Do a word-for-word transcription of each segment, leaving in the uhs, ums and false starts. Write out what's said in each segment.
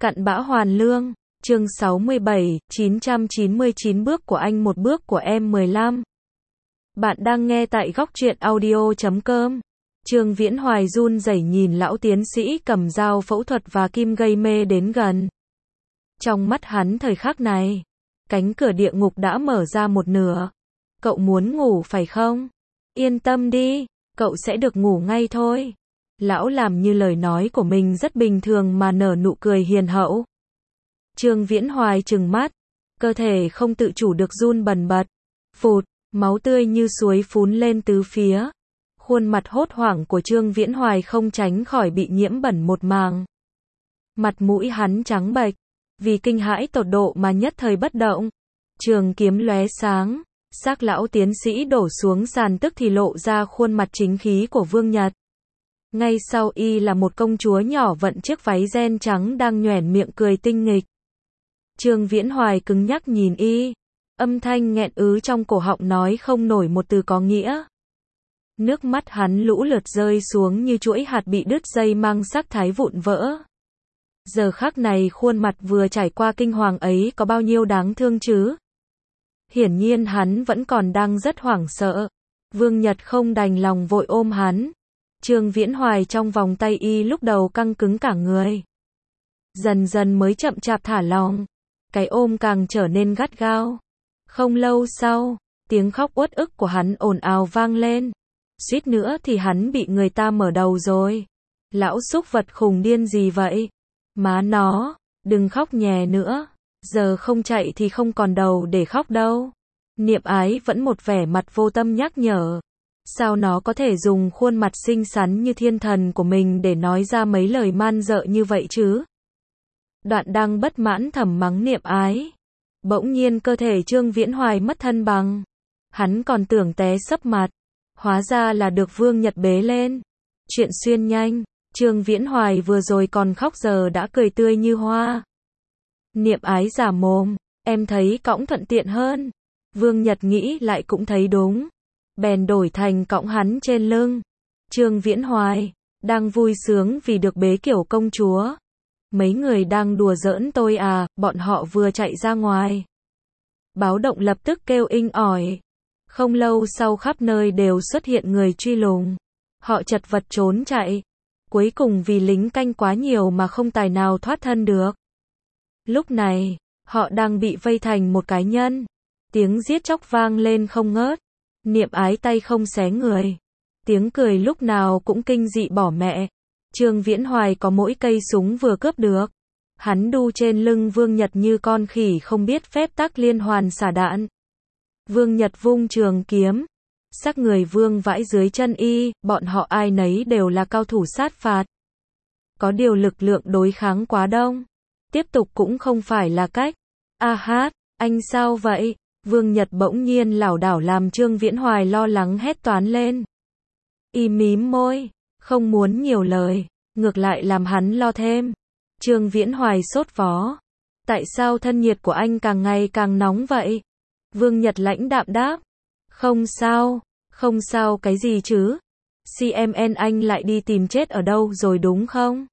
Cặn bã hoàn lương, chương sáu mươi bảy, chín trăm chín mươi chín bước của anh một bước của em mười lăm. Bạn đang nghe tại góc truyện audio chấm com. Trương Viễn Hoài run rẩy nhìn lão tiến sĩ cầm dao phẫu thuật và kim gây mê đến gần. Trong mắt hắn thời khắc này, cánh cửa địa ngục đã mở ra một nửa. Cậu muốn ngủ phải không? Yên tâm đi, cậu sẽ được ngủ ngay thôi. Lão làm như lời nói của mình rất bình thường mà nở nụ cười hiền hậu. Trương Viễn Hoài trừng mắt, cơ thể không tự chủ được run bần bật. Phụt, máu tươi như suối phún lên tứ phía. Khuôn mặt hốt hoảng của Trương Viễn Hoài không tránh khỏi bị nhiễm bẩn một màng. Mặt mũi hắn trắng bệch, vì kinh hãi tột độ mà nhất thời bất động. Trường kiếm lóe sáng, xác lão tiến sĩ đổ xuống sàn tức thì lộ ra khuôn mặt chính khí của Vương Nhật. Ngay sau y là một công chúa nhỏ vận chiếc váy ren trắng đang nhoẻn miệng cười tinh nghịch. Trương Viễn Hoài cứng nhắc nhìn y, âm thanh nghẹn ứ trong cổ họng nói không nổi một từ có nghĩa. Nước mắt hắn lũ lượt rơi xuống như chuỗi hạt bị đứt dây mang sắc thái vụn vỡ. Giờ khắc này khuôn mặt vừa trải qua kinh hoàng ấy có bao nhiêu đáng thương chứ? Hiển nhiên hắn vẫn còn đang rất hoảng sợ. Vương Nhật không đành lòng vội ôm hắn. Trương Viễn Hoài trong vòng tay y lúc đầu căng cứng cả người. Dần dần mới chậm chạp thả lỏng. Cái ôm càng trở nên gắt gao. Không lâu sau, tiếng khóc uất ức của hắn ồn ào vang lên. Suýt nữa thì hắn bị người ta mở đầu rồi. Lão xúc vật khùng điên gì vậy? Má nó, đừng khóc nhè nữa. Giờ không chạy thì không còn đầu để khóc đâu. Niệm Ái vẫn một vẻ mặt vô tâm nhắc nhở. Sao nó có thể dùng khuôn mặt xinh xắn như thiên thần của mình để nói ra mấy lời man dợ như vậy chứ? Đoạn đang bất mãn thầm mắng Niệm Ái. Bỗng nhiên cơ thể Trương Viễn Hoài mất thân bằng. Hắn còn tưởng té sấp mặt. Hóa ra là được Vương Nhật bế lên. Chuyện xuyên nhanh. Trương Viễn Hoài vừa rồi còn khóc giờ đã cười tươi như hoa. Niệm Ái giả mồm. Em thấy cõng thuận tiện hơn. Vương Nhật nghĩ lại cũng thấy đúng. Bèn đổi thành cõng hắn trên lưng. Trương Viễn Hoài đang vui sướng vì được bế kiểu công chúa. Mấy người đang đùa giỡn tôi à? Bọn họ vừa chạy ra ngoài. Báo động lập tức kêu inh ỏi. Không lâu sau khắp nơi đều xuất hiện người truy lùng. Họ chật vật trốn chạy. Cuối cùng vì lính canh quá nhiều mà không tài nào thoát thân được. Lúc này, họ đang bị vây thành một cái nhân. Tiếng giết chóc vang lên không ngớt. Niệm Ái tay không xé người. Tiếng cười lúc nào cũng kinh dị bỏ mẹ. Trương Viễn Hoài có mỗi cây súng vừa cướp được. Hắn đu trên lưng Vương Nhật như con khỉ không biết phép tắc liên hoàn xả đạn. Vương Nhật vung trường kiếm. Xác người Vương vãi dưới chân y, bọn họ ai nấy đều là cao thủ sát phạt. Có điều lực lượng đối kháng quá đông. Tiếp tục cũng không phải là cách. A hát, anh sao vậy? Vương Nhật bỗng nhiên lảo đảo làm Trương Viễn Hoài lo lắng hét toán lên. Y mím môi, không muốn nhiều lời, ngược lại làm hắn lo thêm. Trương Viễn Hoài sốt vó. Tại sao thân nhiệt của anh càng ngày càng nóng vậy? Vương Nhật lãnh đạm đáp. Không sao, không sao cái gì chứ? xê em en anh lại đi tìm chết ở đâu rồi đúng không?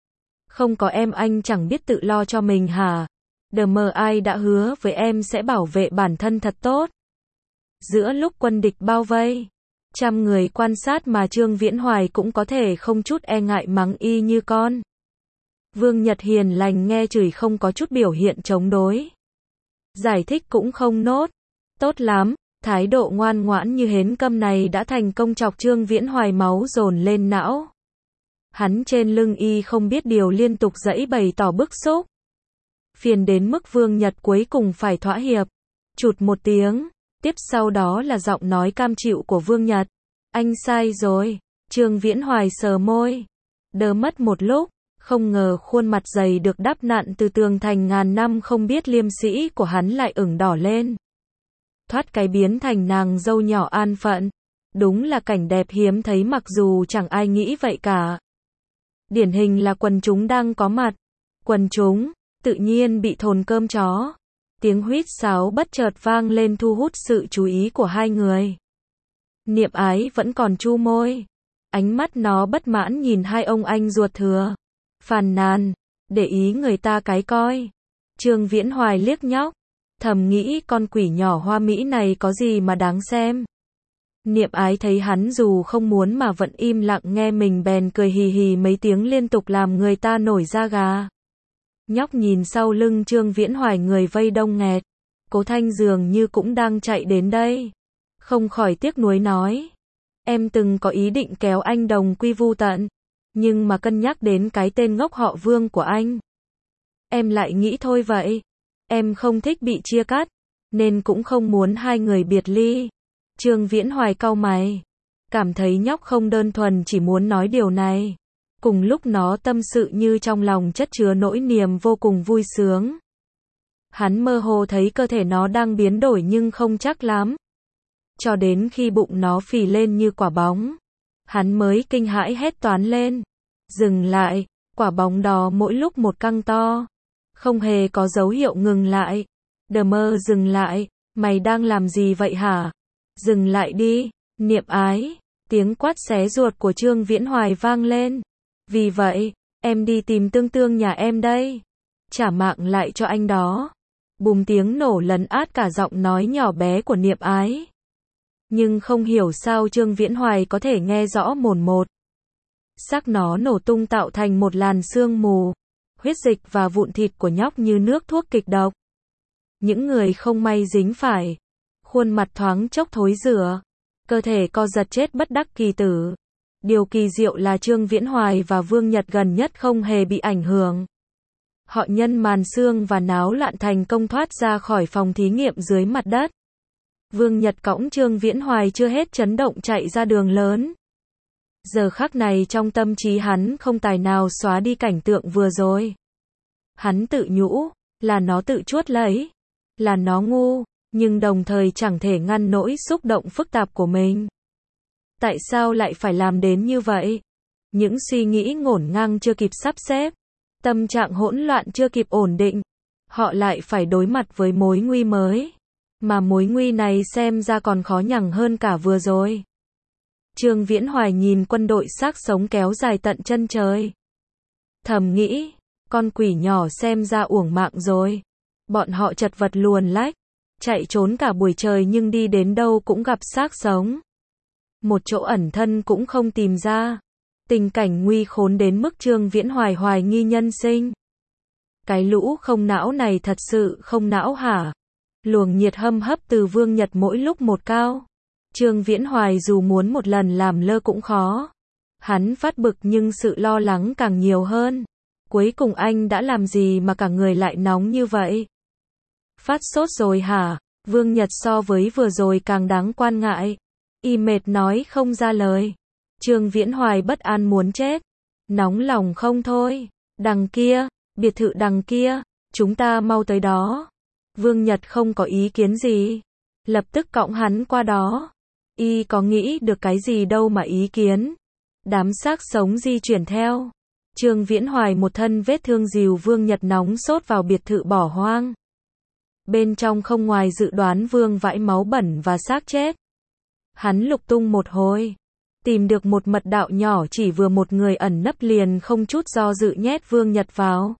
Không có em anh chẳng biết tự lo cho mình hả? đê em i đã hứa với em sẽ bảo vệ bản thân thật tốt. Giữa lúc quân địch bao vây, trăm người quan sát mà Trương Viễn Hoài cũng có thể không chút e ngại mắng y như con. Vương Nhật hiền lành nghe chửi không có chút biểu hiện chống đối. Giải thích cũng không nốt. Tốt lắm, thái độ ngoan ngoãn như hến câm này đã thành công chọc Trương Viễn Hoài máu dồn lên não. Hắn trên lưng y không biết điều liên tục giãy bày tỏ bức xúc. Phiền đến mức Vương Nhật cuối cùng phải thỏa hiệp. Chụt một tiếng, tiếp sau đó là giọng nói cam chịu của Vương Nhật. Anh sai rồi. Trương Viễn Hoài sờ môi. Đờ mất một lúc, không ngờ khuôn mặt dày được đắp nặn từ tường thành ngàn năm không biết liêm sĩ của hắn lại ửng đỏ lên. Thoát cái biến thành nàng dâu nhỏ an phận. Đúng là cảnh đẹp hiếm thấy mặc dù chẳng ai nghĩ vậy cả. Điển hình là quần chúng đang có mặt. Quần chúng tự nhiên bị thồn cơm chó. Tiếng huýt sáo bất chợt vang lên thu hút sự chú ý của hai người. Niệm Ái vẫn còn chu môi. Ánh mắt nó bất mãn nhìn hai ông anh ruột thừa. Phàn nàn. để ý người ta cái coi. Trương Viễn Hoài liếc nhóc, thầm nghĩ con quỷ nhỏ hoa mỹ này có gì mà đáng xem. Niệm Ái thấy hắn dù không muốn mà vẫn im lặng nghe mình bèn cười hì hì mấy tiếng liên tục làm người ta nổi da gà. Nhóc nhìn sau lưng Trương Viễn Hoài người vây đông nghẹt, Cố Thanh dường như cũng đang chạy đến đây. Không khỏi tiếc nuối nói, em từng có ý định kéo anh đồng quy vu tận, nhưng mà cân nhắc đến cái tên ngốc họ Vương của anh, em lại nghĩ thôi vậy. Em không thích bị chia cắt, nên cũng không muốn hai người biệt ly. Trương Viễn Hoài cau mày, cảm thấy nhóc không đơn thuần chỉ muốn nói điều này. Cùng lúc nó tâm sự như trong lòng chất chứa nỗi niềm vô cùng vui sướng. Hắn mơ hồ thấy cơ thể nó đang biến đổi nhưng không chắc lắm. Cho đến khi bụng nó phì lên như quả bóng, hắn mới kinh hãi hét toán lên. Dừng lại, quả bóng đó mỗi lúc một căng to. Không hề có dấu hiệu ngừng lại. Đờ mơ dừng lại, mày đang làm gì vậy hả? Dừng lại đi, Niệm Ái. Tiếng quát xé ruột của Trương Viễn Hoài vang lên. Vì vậy, em đi tìm Tương Tương nhà em đây. Trả mạng lại cho anh đó. Bùm tiếng nổ lấn át cả giọng nói nhỏ bé của Niệm Ái. Nhưng không hiểu sao Trương Viễn Hoài có thể nghe rõ mồn một. Xác nó nổ tung tạo thành một làn sương mù. Huyết dịch và vụn thịt của nhóc như nước thuốc kịch độc. Những người không may dính phải. Khuôn mặt thoáng chốc thối rữa. Cơ thể co giật chết bất đắc kỳ tử. Điều kỳ diệu là Trương Viễn Hoài và Vương Nhật gần nhất không hề bị ảnh hưởng. Họ nhân màn xương và náo loạn thành công thoát ra khỏi phòng thí nghiệm dưới mặt đất. Vương Nhật cõng Trương Viễn Hoài chưa hết chấn động chạy ra đường lớn. Giờ khắc này trong tâm trí hắn không tài nào xóa đi cảnh tượng vừa rồi. Hắn tự nhủ, là nó tự chuốt lấy, là nó ngu, nhưng đồng thời chẳng thể ngăn nỗi xúc động phức tạp của mình. Tại sao lại phải làm đến như vậy? Những suy nghĩ ngổn ngang chưa kịp sắp xếp, tâm trạng hỗn loạn chưa kịp ổn định, họ lại phải đối mặt với mối nguy mới. Mà mối nguy này xem ra còn khó nhằn hơn cả vừa rồi. Trương Viễn Hoài nhìn quân đội xác sống kéo dài tận chân trời. Thầm nghĩ, con quỷ nhỏ xem ra uổng mạng rồi. Bọn họ chật vật luồn lách, chạy trốn cả buổi trời nhưng đi đến đâu cũng gặp xác sống. Một chỗ ẩn thân cũng không tìm ra. Tình cảnh nguy khốn đến mức Trương Viễn Hoài hoài nghi nhân sinh. Cái lũ không não này thật sự không não hả? Luồng nhiệt hâm hấp từ Vương Nhật mỗi lúc một cao. Trương Viễn Hoài dù muốn một lần làm lơ cũng khó. Hắn phát bực nhưng sự lo lắng càng nhiều hơn. Cuối cùng anh đã làm gì mà cả người lại nóng như vậy? Phát sốt rồi hả? Vương Nhật so với vừa rồi càng đáng quan ngại. Y mệt nói không ra lời. Trương Viễn Hoài bất an muốn chết. Nóng lòng không thôi. Đằng kia, biệt thự đằng kia, chúng ta mau tới đó. Vương Nhật không có ý kiến gì. Lập tức cõng hắn qua đó. Y có nghĩ được cái gì đâu mà ý kiến. Đám xác sống di chuyển theo. Trương Viễn Hoài một thân vết thương dìu Vương Nhật nóng sốt vào biệt thự bỏ hoang. Bên trong không ngoài dự đoán vương vãi máu bẩn và xác chết. Hắn lục tung một hồi. Tìm được một mật đạo nhỏ chỉ vừa một người ẩn nấp liền không chút do dự nhét Vương Nhật vào.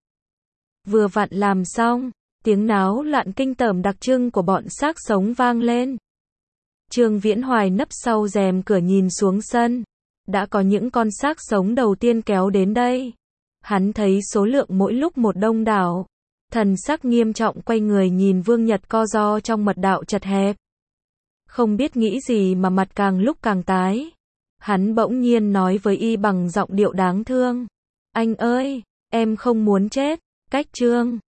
Vừa vặn làm xong, tiếng náo loạn kinh tởm đặc trưng của bọn xác sống vang lên. Trương Viễn Hoài nấp sau rèm cửa nhìn xuống sân. Đã có những con xác sống đầu tiên kéo đến đây. Hắn thấy số lượng mỗi lúc một đông đảo. Thần sắc nghiêm trọng quay người nhìn Vương Nhật co ro trong mật đạo chật hẹp. Không biết nghĩ gì mà mặt càng lúc càng tái. Hắn bỗng nhiên nói với y bằng giọng điệu đáng thương. Anh ơi, em không muốn chết. Cách Trương